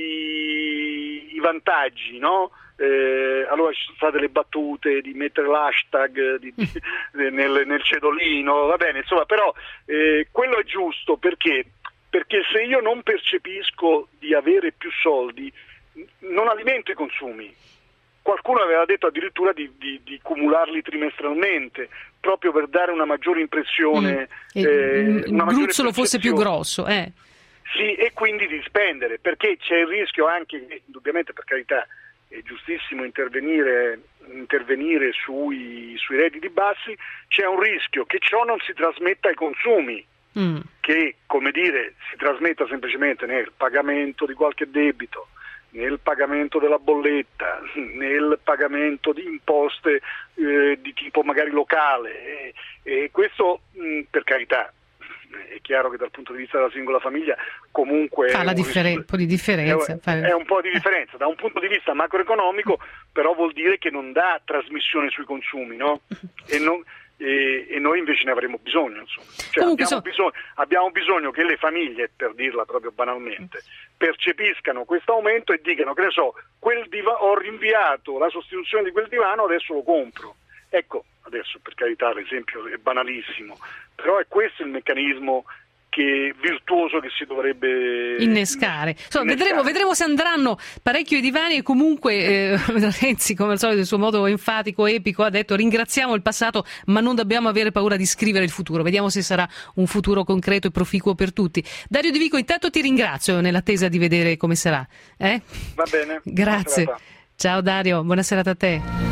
i, i vantaggi, no? Eh, allora ci sono state le battute di mettere l'hashtag di, di, nel, nel cedolino, va bene, insomma, però eh, quello è giusto perché perché se io non percepisco di avere più soldi non alimento i consumi. Qualcuno aveva detto addirittura di, di, di cumularli trimestralmente proprio per dare una maggiore impressione, mm. eh, il una gruzzolo fosse più grosso, eh. Sì, e quindi di spendere, perché c'è il rischio anche, indubbiamente, per carità, è giustissimo intervenire, intervenire sui, sui redditi bassi, c'è un rischio che ciò non si trasmetta ai consumi, mm. che, come dire, si trasmetta semplicemente nel pagamento di qualche debito, nel pagamento della bolletta, nel pagamento di imposte eh, di tipo magari locale, e, e questo mh, per carità è chiaro che dal punto di vista della singola famiglia comunque fa è la un, differen- un po' di differenza, è, è un po' di differenza da un punto di vista macroeconomico, però vuol dire che non dà trasmissione sui consumi, no? E non E, e noi invece ne avremo bisogno, insomma. Cioè, abbiamo, so... bisogno, abbiamo bisogno che le famiglie, per dirla proprio banalmente, percepiscano questo aumento e dicano, che ne so, quel diva- ho rinviato la sostituzione di quel divano, adesso lo compro. Ecco, adesso per carità l'esempio è banalissimo, però è questo il meccanismo che virtuoso che si dovrebbe innescare. Insomma, innescare. Vedremo, vedremo se andranno parecchio i divani, e comunque eh, Renzi, come al solito, il suo modo enfatico, epico, ha detto ringraziamo il passato ma non dobbiamo avere paura di scrivere il futuro. Vediamo se sarà un futuro concreto e proficuo per tutti. Dario Di Vico, intanto ti ringrazio nell'attesa di vedere come sarà. Eh? Va bene. Grazie. Ciao Dario, buona serata a te.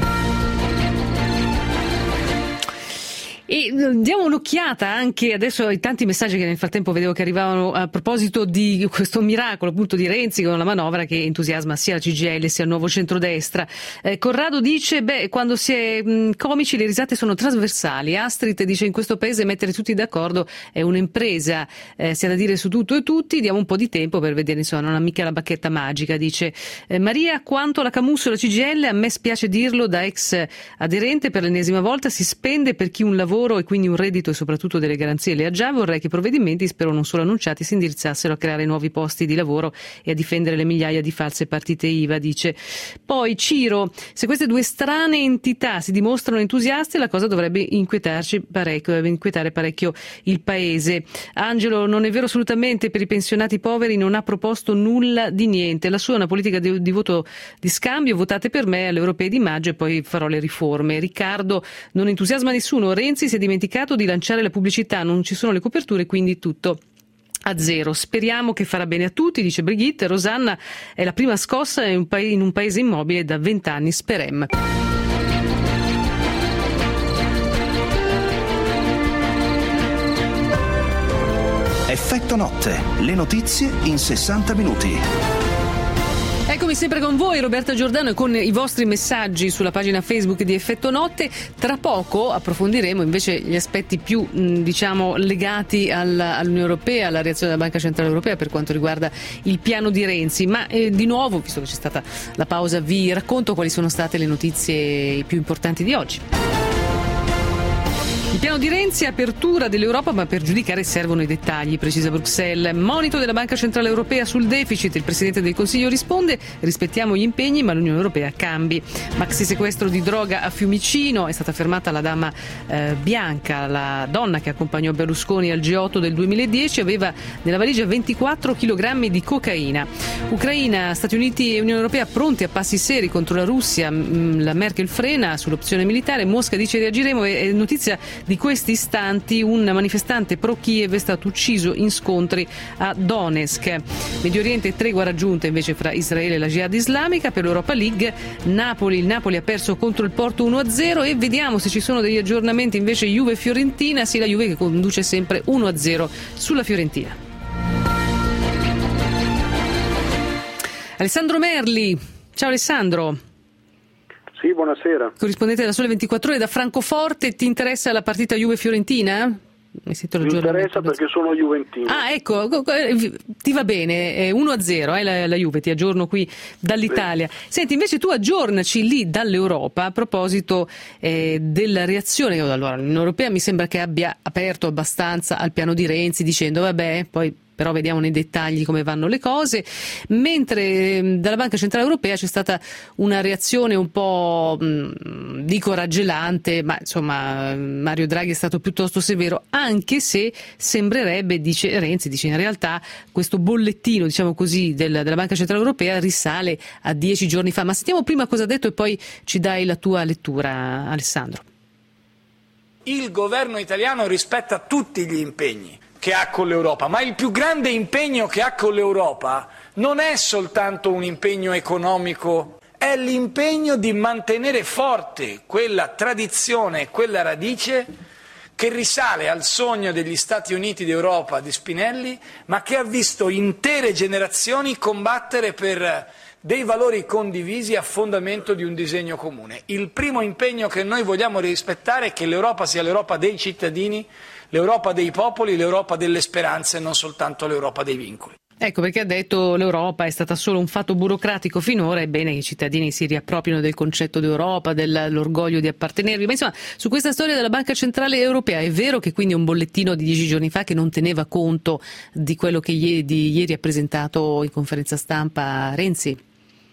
E diamo un'occhiata anche adesso ai tanti messaggi che nel frattempo vedevo che arrivavano a proposito di questo miracolo appunto di Renzi con la manovra che entusiasma sia la C G I L sia il nuovo centrodestra. Eh, Corrado dice, beh, quando si è mh, comici le risate sono trasversali. Astrid dice, in questo paese mettere tutti d'accordo è un'impresa, eh, si ha da dire su tutto e tutti, diamo un po' di tempo per vedere, insomma, non ha mica la bacchetta magica, dice. Eh, Maria, quanto la Camusso e la C G I L, a me spiace dirlo da ex aderente, per l'ennesima volta si spende per chi un lavoro e quindi un reddito e soprattutto delle garanzie le ha già. Vorrei che i provvedimenti, spero non solo annunciati, si indirizzassero a creare nuovi posti di lavoro e a difendere le migliaia di false partite I V A, dice. Poi Ciro, se queste due strane entità si dimostrano entusiaste la cosa dovrebbe inquietarci parecchio, dovrebbe inquietare parecchio il paese. Angelo, non è vero assolutamente, per i pensionati poveri non ha proposto nulla di niente, la sua è una politica di, di voto di scambio, votate per me alle europee di maggio e poi farò le riforme. Riccardo, non entusiasma nessuno, Renzi si è dimenticato di lanciare la pubblicità, non ci sono le coperture, quindi tutto a zero. Speriamo che farà bene a tutti, dice Brigitte. Rosanna, è la prima scossa in un, pa- in un paese immobile da vent'anni, sperem. Effetto notte, le notizie in sessanta minuti. Eccomi sempre con voi, Roberta Giordano, e con i vostri messaggi sulla pagina Facebook di Effetto Notte. Tra poco approfondiremo invece gli aspetti più diciamo legati alla, all'Unione Europea, alla reazione della Banca Centrale Europea per quanto riguarda il piano di Renzi. Ma eh, di nuovo, visto che c'è stata la pausa, vi racconto quali sono state le notizie più importanti di oggi. Il piano di Renzi è apertura dell'Europa, ma per giudicare servono i dettagli, precisa Bruxelles. Monito della Banca Centrale Europea sul deficit. Il Presidente del Consiglio risponde: rispettiamo gli impegni, ma l'Unione Europea cambi. Maxi sequestro di droga a Fiumicino. È stata fermata la dama eh, Bianca, la donna che accompagnò Berlusconi al G otto del duemiladieci. Aveva nella valigia ventiquattro chilogrammi di cocaina. Ucraina, Stati Uniti e Unione Europea pronti a passi seri contro la Russia. La Merkel frena sull'opzione militare. Mosca dice reagiremo. È notizia di questi istanti un manifestante pro-Kiev è stato ucciso in scontri a Donetsk. Medio Oriente, tregua raggiunta invece fra Israele e la Jihad islamica. Per l'Europa League Napoli, il Napoli ha perso contro il Porto uno a zero e vediamo se ci sono degli aggiornamenti invece Juve-Fiorentina. Sì, la Juve che conduce sempre uno a zero sulla Fiorentina. Alessandro Merli, ciao Alessandro. Sì, buonasera. Corrispondente della Sole ventiquattro Ore da Francoforte, ti interessa la partita Juve-Fiorentina? Mi interessa perché sono juventino. Ah, ecco, ti va bene, uno a zero eh, la, la Juve, ti aggiorno qui dall'Italia. Sì. Senti, invece tu aggiornaci lì dall'Europa a proposito eh, della reazione. Allora, l'Unione Europea mi sembra che abbia aperto abbastanza al piano di Renzi dicendo vabbè, poi però vediamo nei dettagli come vanno le cose, mentre dalla Banca Centrale Europea c'è stata una reazione un po' mh, dico raggelante, ma insomma Mario Draghi è stato piuttosto severo, anche se sembrerebbe, dice Renzi, dice in realtà questo bollettino, diciamo così, del, della Banca Centrale Europea risale a dieci giorni fa. Ma sentiamo prima cosa ha detto e poi ci dai la tua lettura, Alessandro. Il governo italiano rispetta tutti gli impegni che ha con l'Europa, ma il più grande impegno che ha con l'Europa non è soltanto un impegno economico, è l'impegno di mantenere forte quella tradizione, quella radice che risale al sogno degli Stati Uniti d'Europa di Spinelli, ma che ha visto intere generazioni combattere per dei valori condivisi a fondamento di un disegno comune. Il primo impegno che noi vogliamo rispettare è che l'Europa sia l'Europa dei cittadini, l'Europa dei popoli, l'Europa delle speranze, non soltanto l'Europa dei vincoli. Ecco perché ha detto l'Europa è stata solo un fatto burocratico finora, è bene che i cittadini si riappropriano del concetto d'Europa, dell'orgoglio di appartenervi. Ma insomma, su questa storia della Banca Centrale Europea, è vero che quindi un bollettino di dieci giorni fa che non teneva conto di quello che ieri, di ieri ha presentato in conferenza stampa Renzi?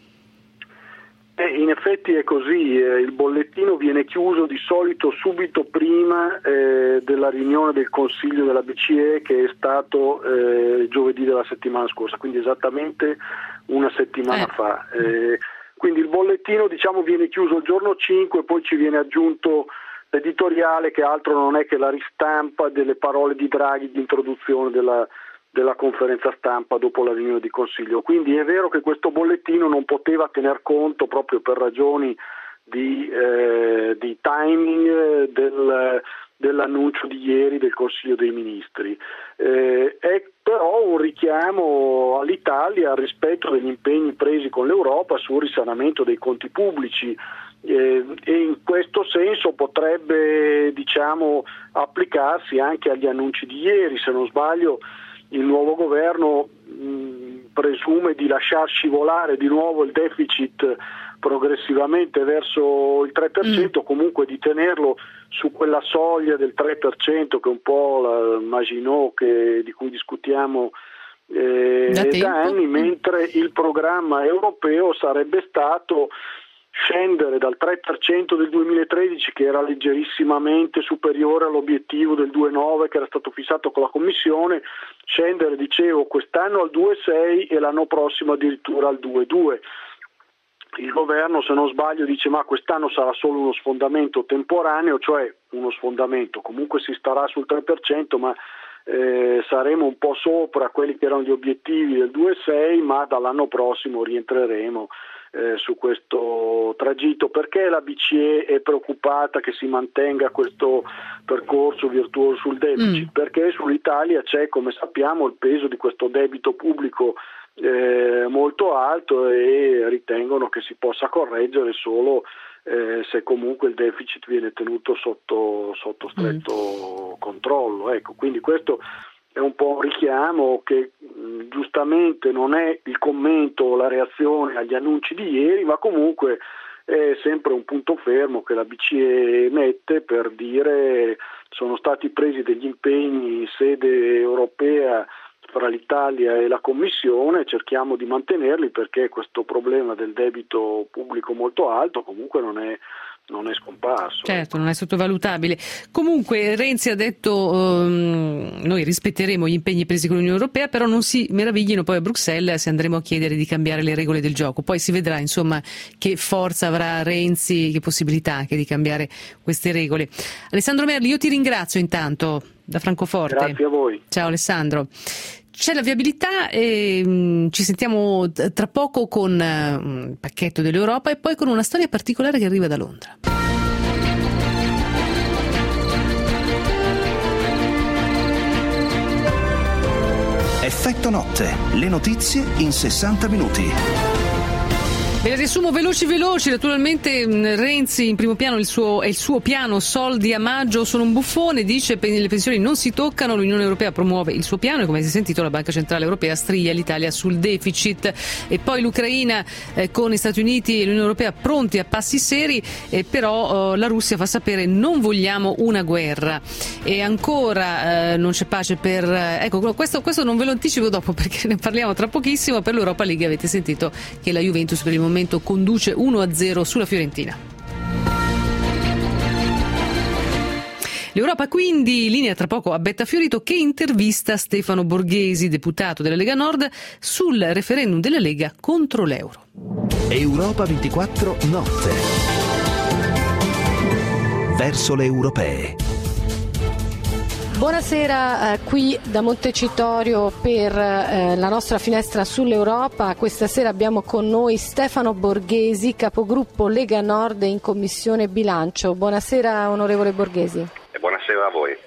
Eh, in effetti è così, eh, il bollettino viene chiuso di solito subito prima eh, della riunione del Consiglio della B C E che è stato eh, giovedì della settimana scorsa, quindi esattamente una settimana eh. fa. Eh, quindi il bollettino diciamo viene chiuso il giorno cinque, poi ci viene aggiunto l'editoriale che altro non è che la ristampa delle parole di Draghi di introduzione della della conferenza stampa dopo la riunione di Consiglio. Quindi è vero che questo bollettino non poteva tener conto proprio per ragioni di, eh, di timing del, dell'annuncio di ieri del Consiglio dei Ministri. Eh, è però un richiamo all'Italia al rispetto degli impegni presi con l'Europa sul risanamento dei conti pubblici eh, e in questo senso potrebbe diciamo applicarsi anche agli annunci di ieri. Se non sbaglio il nuovo governo mh, presume di lasciar scivolare di nuovo il deficit progressivamente verso il tre per cento, mm. comunque di tenerlo su quella soglia del tre per cento che è un po' la Maginot che, di cui discutiamo eh, da, da anni, mentre il programma europeo sarebbe stato scendere dal tre per cento del duemilatredici, che era leggerissimamente superiore all'obiettivo del due virgola nove che era stato fissato con la Commissione, scendere, dicevo, quest'anno al due virgola sei e l'anno prossimo addirittura al due virgola due. Il governo, se non sbaglio, dice ma quest'anno sarà solo uno sfondamento temporaneo, cioè uno sfondamento, comunque si starà sul tre per cento, ma eh, saremo un po' sopra quelli che erano gli obiettivi del due virgola sei, ma dall'anno prossimo rientreremo Eh, su questo tragitto. Perché la B C E è preoccupata che si mantenga questo percorso virtuoso sul deficit? Mm. Perché sull'Italia c'è, come sappiamo, il peso di questo debito pubblico eh, molto alto e ritengono che si possa correggere solo eh, se comunque il deficit viene tenuto sotto, sotto stretto mm. controllo. Ecco, quindi questo è un po' un richiamo che mh, giustamente non è il commento o la reazione agli annunci di ieri, ma comunque è sempre un punto fermo che la B C E mette per dire sono stati presi degli impegni in sede europea fra l'Italia e la Commissione, cerchiamo di mantenerli perché questo problema del debito pubblico molto alto comunque non è non è scomparso. Certo, non è sottovalutabile. Comunque Renzi ha detto um, noi rispetteremo gli impegni presi con l'Unione Europea, però non si meraviglino poi a Bruxelles se andremo a chiedere di cambiare le regole del gioco. Poi si vedrà insomma che forza avrà Renzi, che possibilità anche di cambiare queste regole. Alessandro Merli, io ti ringrazio intanto da Francoforte. Grazie a voi. Ciao Alessandro. C'è la viabilità e um, ci sentiamo tra poco con uh, un pacchetto dell'Europa e poi con una storia particolare che arriva da Londra. Effetto notte, le notizie in sessanta minuti. Ve le riassumo veloci veloci. Naturalmente Renzi in primo piano, il suo, è il suo piano soldi a maggio sono un buffone, dice le pensioni non si toccano, l'Unione Europea promuove il suo piano e come si è sentito la Banca Centrale Europea striglia l'Italia sul deficit. E poi l'Ucraina eh, con gli Stati Uniti e l'Unione Europea pronti a passi seri, eh, però eh, la Russia fa sapere non vogliamo una guerra. E ancora eh, non c'è pace per... Eh, ecco, questo, questo non ve lo anticipo dopo perché ne parliamo tra pochissimo. Per l'Europa League avete sentito che la Juventus per il momento conduce uno a zero sulla Fiorentina. L'Europa quindi linea tra poco a Betta Fiorito che intervista Stefano Borghesi, deputato della Lega Nord, sul referendum della Lega contro l'euro. Europa ventiquattro notte. Verso le europee. Buonasera, eh, qui da Montecitorio per eh, la nostra finestra sull'Europa. Questa sera abbiamo con noi Stefano Borghesi, capogruppo Lega Nord in Commissione Bilancio. Buonasera onorevole Borghesi. E buonasera a voi.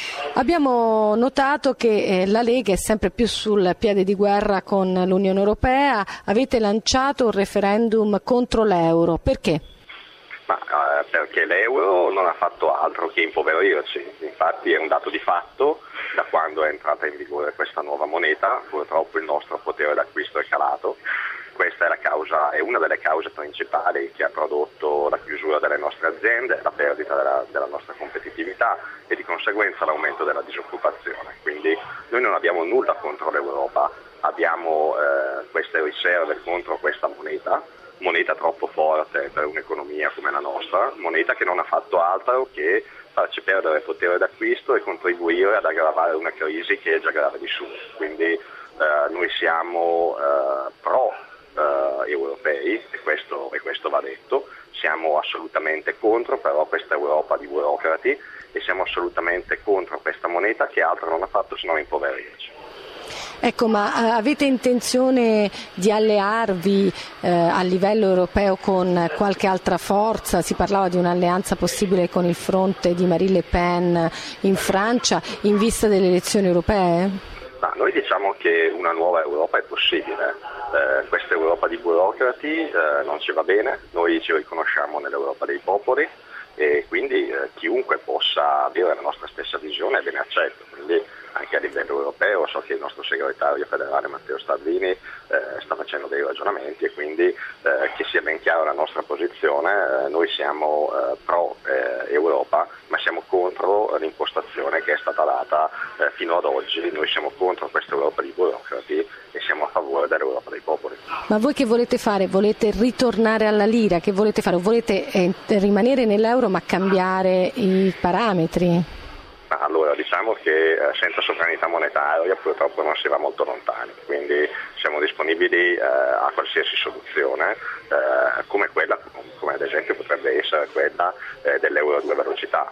Abbiamo notato che eh, la Lega è sempre più sul piede di guerra con l'Unione Europea. Avete lanciato un referendum contro l'euro. Perché? Ma eh, perché l'euro non ha fatto altro che impoverirci, infatti è un dato di fatto, da quando è entrata in vigore questa nuova moneta purtroppo il nostro potere d'acquisto è calato, questa è, la causa, è una delle cause principali che ha prodotto la chiusura delle nostre aziende, la perdita della, della nostra competitività e di conseguenza l'aumento della disoccupazione, quindi noi non abbiamo nulla contro l'Europa, abbiamo eh, queste riserve contro questa moneta, moneta troppo forte per un'economia come la nostra, moneta che non ha fatto altro che farci perdere potere d'acquisto e contribuire ad aggravare una crisi che è già grave di suo. Quindi eh, noi siamo eh, pro eh, europei e questo, e questo va detto, siamo assolutamente contro però questa Europa di burocrati e siamo assolutamente contro questa moneta che altro non ha fatto se non impoverirci. Ecco, ma uh, avete intenzione di allearvi uh, a livello europeo con qualche altra forza? Si parlava di un'alleanza possibile con il fronte di Marine Le Pen in Francia in vista delle elezioni europee? Ma noi diciamo che una nuova Europa è possibile, eh, questa Europa di burocrati eh, non ci va bene, noi ci riconosciamo nell'Europa dei popoli e quindi eh, chiunque possa avere la nostra stessa visione è ben accetto. Quindi anche a livello europeo so che il nostro segretario federale Matteo Salvini eh, sta facendo dei ragionamenti e quindi eh, che sia ben chiara la nostra posizione, eh, noi siamo eh, pro eh, Europa ma siamo contro l'impostazione che è stata data eh, fino ad oggi, noi siamo contro questa Europa di burocrati e siamo a favore dell'Europa dei popoli. Ma voi che volete fare? Volete ritornare alla lira? Che volete fare? O volete eh, rimanere nell'euro ma cambiare i parametri? Allora diciamo che eh, senza sovranità monetaria purtroppo non si va molto lontani, quindi siamo disponibili eh, a qualsiasi soluzione eh, come quella, come ad esempio potrebbe essere quella eh, dell'euro a due velocità.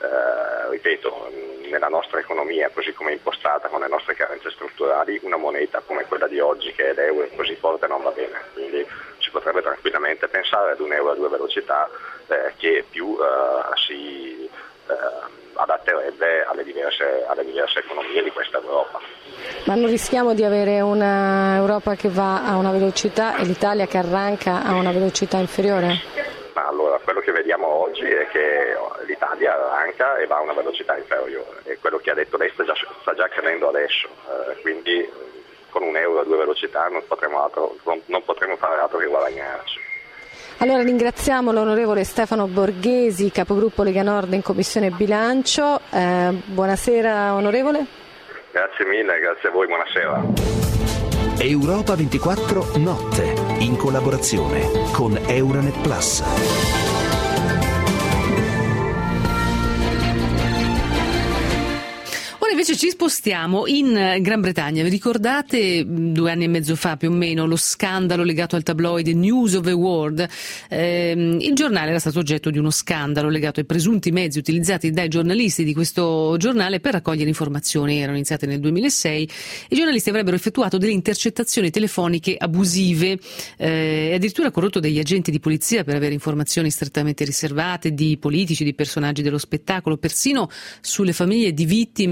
Eh, ripeto, nella nostra economia così come è impostata con le nostre carenze strutturali una moneta come quella di oggi che è l'euro così forte non va bene, quindi si potrebbe tranquillamente pensare ad un euro a due velocità eh, che più eh, si eh, adatterebbe alle diverse, alle diverse economie di questa Europa. Ma non rischiamo di avere una Europa che va a una velocità e l'Italia che arranca a una velocità inferiore? Ma allora, quello che vediamo oggi è che l'Italia arranca e va a una velocità inferiore e quello che ha detto lei sta già, sta già accadendo adesso, eh, quindi con un euro a due velocità non potremo, altro, non, non potremo fare altro che guadagnarci. Allora ringraziamo l'onorevole Stefano Borghesi, capogruppo Lega Nord in Commissione Bilancio. Eh, buonasera onorevole. Grazie mille, grazie a voi, buonasera. Europa ventiquattro notte, in collaborazione con Euranet Plus. Invece ci spostiamo in Gran Bretagna. Vi ricordate due anni e mezzo fa più o meno lo scandalo legato al tabloid News of the World? Eh, il giornale era stato oggetto di uno scandalo legato ai presunti mezzi utilizzati dai giornalisti di questo giornale per raccogliere informazioni. Erano iniziate nel duemilasei. I giornalisti avrebbero effettuato delle intercettazioni telefoniche abusive eh, e addirittura corrotto degli agenti di polizia per avere informazioni strettamente riservate di politici, di personaggi dello spettacolo, persino sulle famiglie di vittime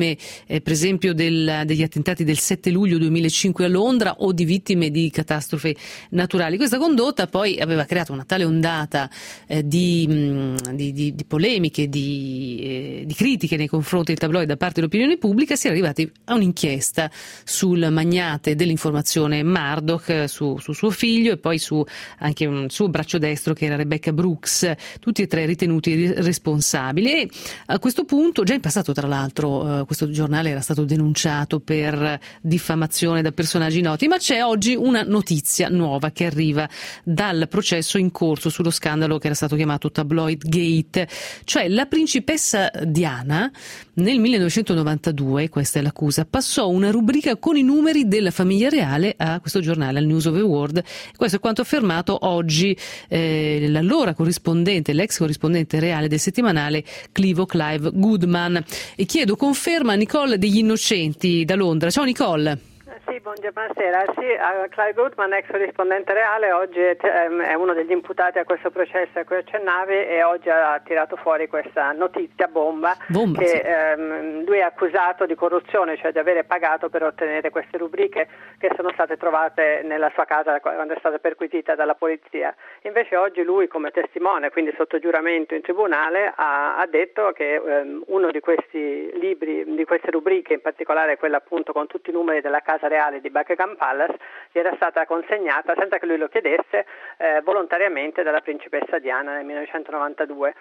eh, per esempio del, degli attentati del sette luglio duemilacinque a Londra o di vittime di catastrofi naturali. Questa condotta poi aveva creato una tale ondata eh, di, mh, di, di, di polemiche, di, eh, di critiche nei confronti del tabloid da parte dell'opinione pubblica, si è arrivati a un'inchiesta sul magnate dell'informazione Murdoch, su, su suo figlio e poi su anche un suo braccio destro che era Rebecca Brooks, tutti e tre ritenuti responsabili. E a questo punto, già in passato tra l'altro, eh, questo giornale era stato denunciato per diffamazione da personaggi noti, ma c'è oggi una notizia nuova che arriva dal processo in corso sullo scandalo che era stato chiamato Tabloid Gate, cioè la principessa Diana nel millenovecentonovantadue, questa è l'accusa, passò una rubrica con i numeri della famiglia reale a questo giornale, al News of the World. Questo è quanto affermato oggi eh, l'allora corrispondente, l'ex corrispondente reale del settimanale Clivo Clive Goodman. E chiedo conferma a Nicole degli Innocenti da Londra. Ciao Nicole. Sì, buonasera. Sì, Clive Goodman, ex corrispondente reale, oggi è uno degli imputati a questo processo a cui accennavi e oggi ha tirato fuori questa notizia bomba, bomba che sì. ehm, lui è accusato di corruzione, cioè di avere pagato per ottenere queste rubriche che sono state trovate nella sua casa quando è stata perquisita dalla polizia. Invece oggi lui, come testimone, quindi sotto giuramento in tribunale, ha, ha detto che ehm, uno di questi libri, di queste rubriche, in particolare quella appunto con tutti i numeri della casa reale di Buckingham Palace, gli era stata consegnata senza che lui lo chiedesse eh, volontariamente dalla principessa Diana nel millenovecentonovantadue.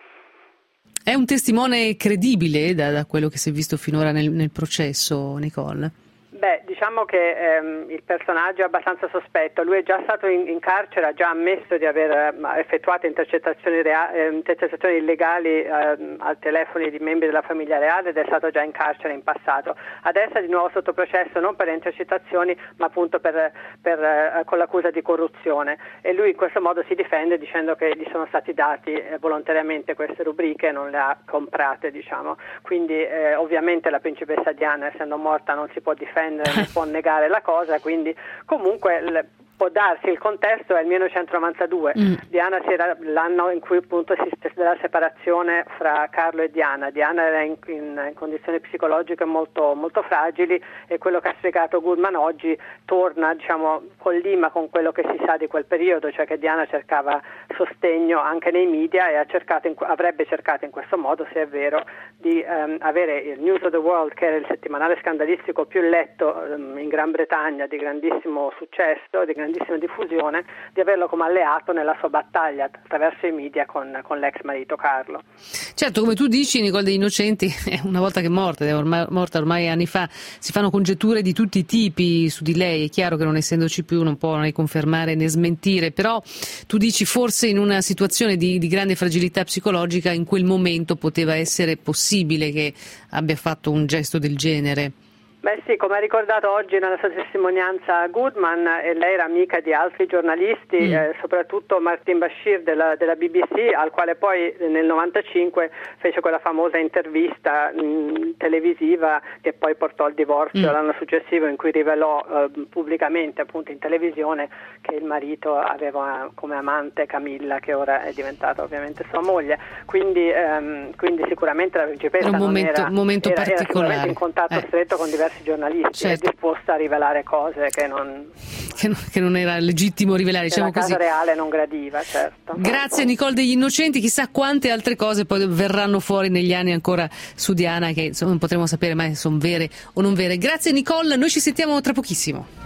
È un testimone credibile da, da quello che si è visto finora nel, nel processo, Nicole? Beh, diciamo che ehm, il personaggio è abbastanza sospetto. Lui è già stato in, in carcere, ha già ammesso di aver eh, effettuato intercettazioni, rea- eh, intercettazioni illegali eh, al telefono di membri della famiglia reale ed è stato già in carcere in passato. Adesso è di nuovo sotto processo non per intercettazioni ma appunto per, per, eh, con l'accusa di corruzione, e lui in questo modo si difende dicendo che gli sono stati dati eh, volontariamente queste rubriche e non le ha comprate, diciamo. Quindi eh, ovviamente la principessa Diana, essendo morta, non si può difendere, non può negare la cosa, quindi comunque l- può darsi, il contesto è il millenovecentonovantadue. mm. Diana si era l'anno in cui appunto si della separazione fra Carlo e Diana. Diana era in, in, in condizioni psicologiche molto, molto fragili e quello che ha spiegato Goodman oggi torna, diciamo, collima con quello che si sa di quel periodo, cioè che Diana cercava sostegno anche nei media e ha cercato in, avrebbe cercato in questo modo, se è vero, di um, avere il News of the World, che era il settimanale scandalistico più letto um, in Gran Bretagna, di grandissimo successo, di grandissima diffusione, di averlo come alleato nella sua battaglia attraverso i media con, con l'ex marito Carlo. Certo, come tu dici, Nicole degli Innocenti, una volta che è morta, è ormai, morta ormai anni fa, si fanno congetture di tutti i tipi su di lei. È chiaro che non essendoci più non può né confermare né smentire, però tu dici forse in una situazione di, di grande fragilità psicologica in quel momento poteva essere possibile che abbia fatto un gesto del genere. Beh sì, come ha ricordato oggi nella sua testimonianza Goodman, eh, lei era amica di altri giornalisti, mm. eh, soprattutto Martin Bashir della, della B B C, al quale poi nel novantacinque fece quella famosa intervista mh, televisiva che poi portò al divorzio mm. l'anno successivo, in cui rivelò eh, pubblicamente appunto in televisione che il marito aveva come amante Camilla, che ora è diventata ovviamente sua moglie. Quindi, ehm, quindi sicuramente la principessa era un non momento, era, momento era, particolare. era sicuramente in contatto eh. stretto con diversi giornalisti, certo. È disposta a rivelare cose che non che non, che non era legittimo rivelare, che diciamo la casa così. reale non gradiva, certo. Grazie Nicole degli Innocenti, chissà quante altre cose poi verranno fuori negli anni ancora su Diana che insomma non potremo sapere mai se sono vere o non vere. Grazie Nicole, noi ci sentiamo tra pochissimo.